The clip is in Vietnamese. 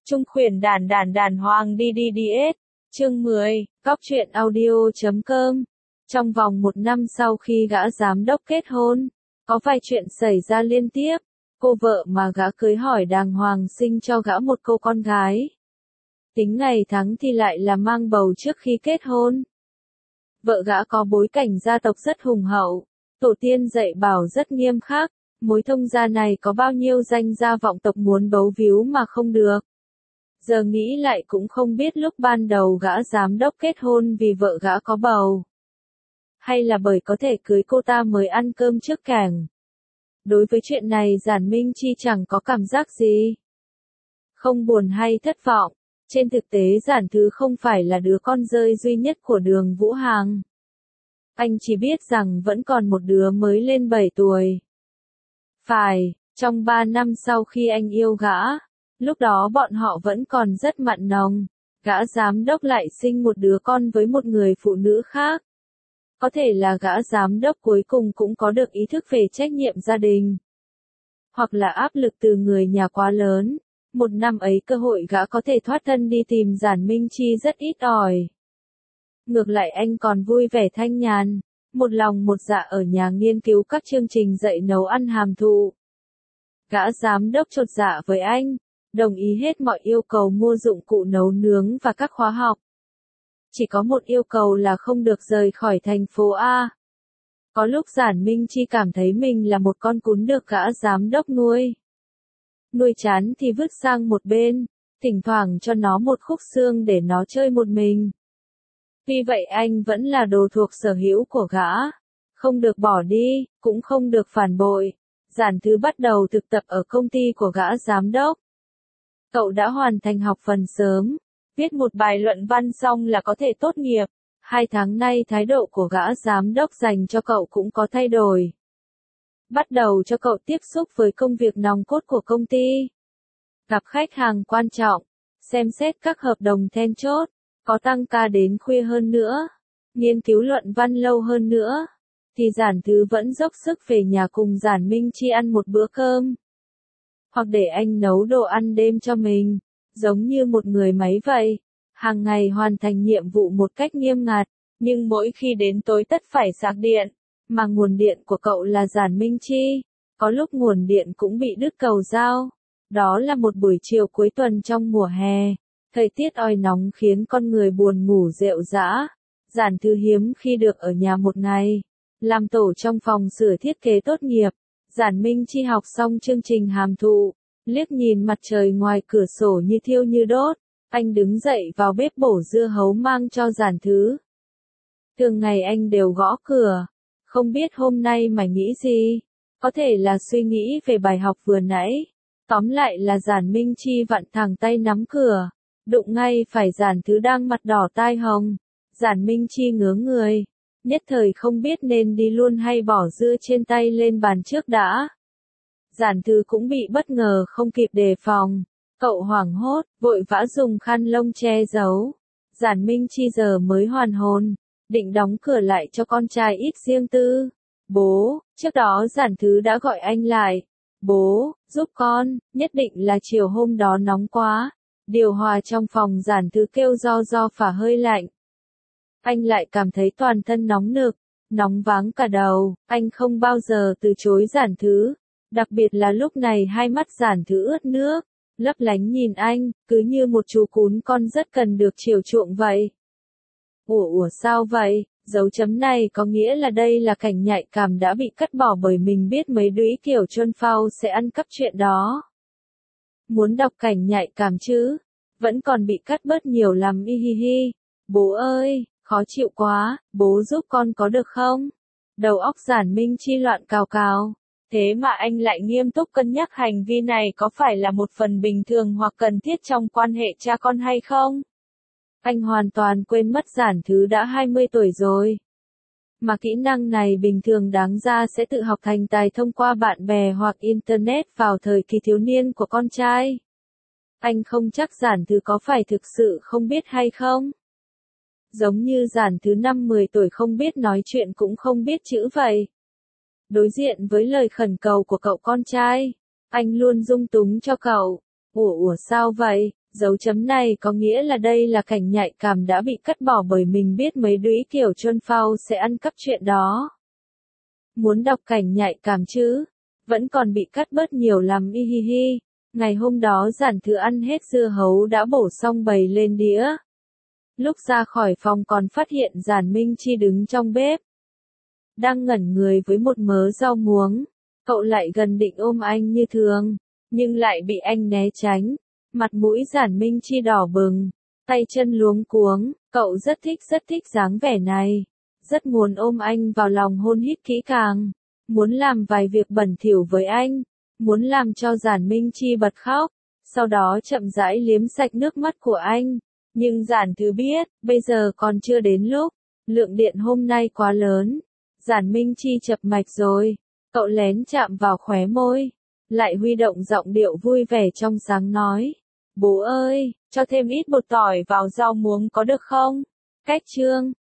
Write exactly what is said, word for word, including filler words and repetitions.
Trung khuyển đàn đàn đàn hoàng đi đi đi ết. Chương mười, Góc truyện audio.com. Trong vòng một năm sau khi gã giám đốc kết hôn, có vài chuyện xảy ra liên tiếp. Cô vợ mà gã cưới hỏi đàng hoàng sinh cho gã một cô con gái. Tính ngày tháng thì lại là mang bầu trước khi kết hôn. Vợ gã có bối cảnh gia tộc rất hùng hậu, tổ tiên dạy bảo rất nghiêm khắc, mối thông gia này có bao nhiêu danh gia vọng tộc muốn bấu víu mà không được. Giờ nghĩ lại cũng không biết lúc ban đầu gã giám đốc kết hôn vì vợ gã có bầu. Hay là bởi có thể cưới cô ta mới ăn cơm trước cảng. Đối với chuyện này Giản Minh Chi chẳng có cảm giác gì. Không buồn hay thất vọng. Trên thực tế Giản Thứ không phải là đứa con rơi duy nhất của Đường Vũ Hằng. Anh chỉ biết rằng vẫn còn một đứa mới lên bảy tuổi. Phải, trong ba năm sau khi anh yêu gã, lúc đó bọn họ vẫn còn rất mặn nồng, gã giám đốc lại sinh một đứa con với một người phụ nữ khác. Có thể là gã giám đốc cuối cùng cũng có được ý thức về trách nhiệm gia đình. Hoặc là áp lực từ người nhà quá lớn. Một năm ấy cơ hội gã có thể thoát thân đi tìm Giản Minh Chi rất ít ỏi. Ngược lại anh còn vui vẻ thanh nhàn, một lòng một dạ ở nhà nghiên cứu các chương trình dạy nấu ăn hàm thụ. Gã giám đốc chột dạ với anh, đồng ý hết mọi yêu cầu mua dụng cụ nấu nướng và các khóa học. Chỉ có một yêu cầu là không được rời khỏi thành phố A. Có lúc Giản Minh Chi cảm thấy mình là một con cún được gã giám đốc nuôi. Nuôi chán thì vứt sang một bên, thỉnh thoảng cho nó một khúc xương để nó chơi một mình. Vì vậy anh vẫn là đồ thuộc sở hữu của gã. Không được bỏ đi, cũng không được phản bội. Giản Thứ bắt đầu thực tập ở công ty của gã giám đốc. Cậu đã hoàn thành học phần sớm, viết một bài luận văn xong là có thể tốt nghiệp. Hai tháng nay thái độ của gã giám đốc dành cho cậu cũng có thay đổi. Bắt đầu cho cậu tiếp xúc với công việc nòng cốt của công ty. Gặp khách hàng quan trọng, xem xét các hợp đồng then chốt, có tăng ca đến khuya hơn nữa, nghiên cứu luận văn lâu hơn nữa, thì Giản Thứ vẫn dốc sức về nhà cùng Giản Minh Chi ăn một bữa cơm. Hoặc để anh nấu đồ ăn đêm cho mình, giống như một người máy vậy, hàng ngày hoàn thành nhiệm vụ một cách nghiêm ngặt, nhưng mỗi khi đến tối tất phải sạc điện. Mà nguồn điện của cậu là Giản Minh Chi, có lúc nguồn điện cũng bị đứt cầu dao. Đó là một buổi chiều cuối tuần trong mùa hè, thời tiết oi nóng khiến con người buồn ngủ rệu rã. Giản Thứ hiếm khi được ở nhà một ngày, làm tổ trong phòng sửa thiết kế tốt nghiệp. Giản Minh Chi học xong chương trình hàm thụ, liếc nhìn mặt trời ngoài cửa sổ như thiêu như đốt, anh đứng dậy vào bếp bổ dưa hấu mang cho Giản Thứ. Thường ngày anh đều gõ cửa. Không biết hôm nay mày nghĩ gì? Có thể là suy nghĩ về bài học vừa nãy. Tóm lại là Giản Minh Chi vặn thẳng tay nắm cửa. Đụng ngay phải Giản Thứ đang mặt đỏ tai hồng. Giản Minh Chi ngớ người. Nhất thời không biết nên đi luôn hay bỏ dưa trên tay lên bàn trước đã. Giản Thứ cũng bị bất ngờ không kịp đề phòng. Cậu hoảng hốt, vội vã dùng khăn lông che giấu. Giản Minh Chi giờ mới hoàn hồn. Định đóng cửa lại cho con trai ít riêng tư. Bố, trước đó Giản Thứ đã gọi anh lại. Bố, giúp con, nhất định là chiều hôm đó nóng quá. Điều hòa trong phòng Giản Thứ kêu do do phả hơi lạnh. Anh lại cảm thấy toàn thân nóng nực, nóng váng cả đầu. Anh không bao giờ từ chối Giản Thứ. Đặc biệt là lúc này hai mắt Giản Thứ ướt nước, lấp lánh nhìn anh, cứ như một chú cún con rất cần được chiều chuộng vậy. Ủa ủa sao vậy? Dấu chấm này có nghĩa là đây là cảnh nhạy cảm đã bị cắt bỏ bởi mình biết mấy đũy kiểu chôn phao sẽ ăn cắp chuyện đó. Muốn đọc cảnh nhạy cảm chứ? Vẫn còn bị cắt bớt nhiều lắm y hi hi. Bố ơi, khó chịu quá, bố giúp con có được không? Đầu óc Giản Minh Chi loạn cào cào. Thế mà anh lại nghiêm túc cân nhắc hành vi này có phải là một phần bình thường hoặc cần thiết trong quan hệ cha con hay không? Anh hoàn toàn quên mất Giản Thứ đã hai mươi tuổi rồi. Mà kỹ năng này bình thường đáng ra sẽ tự học thành tài thông qua bạn bè hoặc Internet vào thời kỳ thiếu niên của con trai. Anh không chắc Giản Thứ có phải thực sự không biết hay không. Giống như Giản Thứ năm mười tuổi không biết nói chuyện cũng không biết chữ vậy. Đối diện với lời khẩn cầu của cậu con trai, anh luôn dung túng cho cậu. Ủa ủa sao vậy? Dấu chấm này có nghĩa là đây là cảnh nhạy cảm đã bị cắt bỏ bởi mình biết mấy đũy kiểu chôn phao sẽ ăn cắp chuyện đó. Muốn đọc cảnh nhạy cảm chứ? Vẫn còn bị cắt bớt nhiều lắm y hi hi. Ngày hôm đó Giản Thư ăn hết dưa hấu đã bổ xong bày lên đĩa. Lúc ra khỏi phòng còn phát hiện Giản Minh Chi đứng trong bếp. Đang ngẩn người với một mớ rau muống. Cậu lại gần định ôm anh như thường, nhưng lại bị anh né tránh. Mặt mũi Giản Minh Chi đỏ bừng, tay chân luống cuống, cậu rất thích rất thích dáng vẻ này. Rất muốn ôm anh vào lòng hôn hít kỹ càng. Muốn làm vài việc bẩn thỉu với anh. Muốn làm cho Giản Minh Chi bật khóc. Sau đó chậm rãi liếm sạch nước mắt của anh. Nhưng Giản Thư biết, bây giờ còn chưa đến lúc. Lượng điện hôm nay quá lớn. Giản Minh Chi chập mạch rồi. Cậu lén chạm vào khóe môi. Lại huy động giọng điệu vui vẻ trong sáng nói. Bố ơi, cho thêm ít bột tỏi vào rau muống có được không? Cách chương